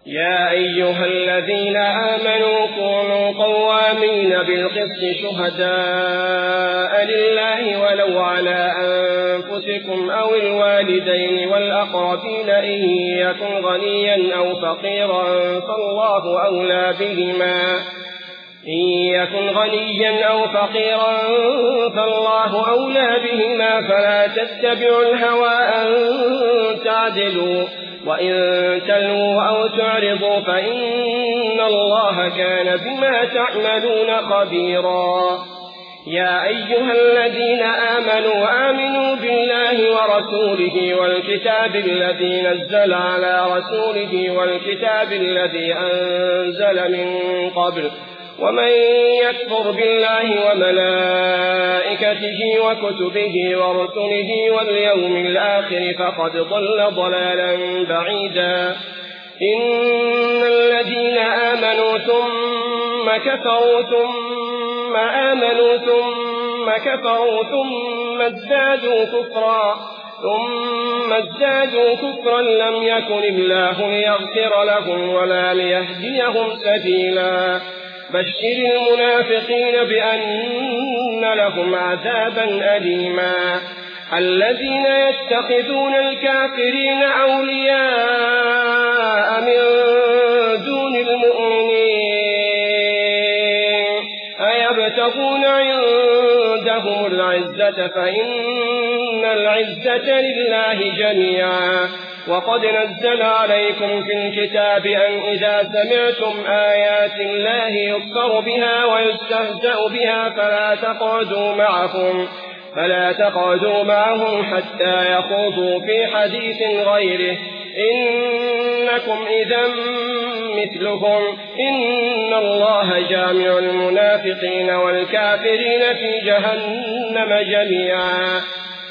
يا أيها الذين آمنوا كونوا قوامين بالقسط شهداء لله ولو على أنفسكم أو الوالدين والأقربين إن يكن غنيا أو فقيرا فالله أولى بهما فلا تتبعوا الهوى أن تعدلوا وإن تلووا أو تعرضوا فإن الله كان بما تعملون خبيرا. يا أيها الذين آمنوا بالله ورسوله والكتاب الذي نزل على رسوله والكتاب الذي أنزل من قبل ومن يكفر بالله وملائكته وكتبه ورسله واليوم الآخر فقد ضل ضلالا بعيدا. إن الذين آمنوا ثم كفروا ثم آمنوا ثم كفروا ثم ازدادوا كفرا لم يكن الله ليغفر لهم ولا ليهديهم سبيلا. بشر المنافقين بأن لهم عذابا أليما. الذين يتخذون الكافرين أولياء من دون المؤمنين أيبتغون عندهم العزة فإن العزة لله جميعا. وقد نزل عليكم في الكتاب أن إذا سمعتم آيات الله يكفر بها ويستهزأ بها فلا تقعدوا معهم حتى يخوضوا في حديث غيره إنكم إذا مثلهم. إن الله جامع المنافقين والكافرين في جهنم جميعا.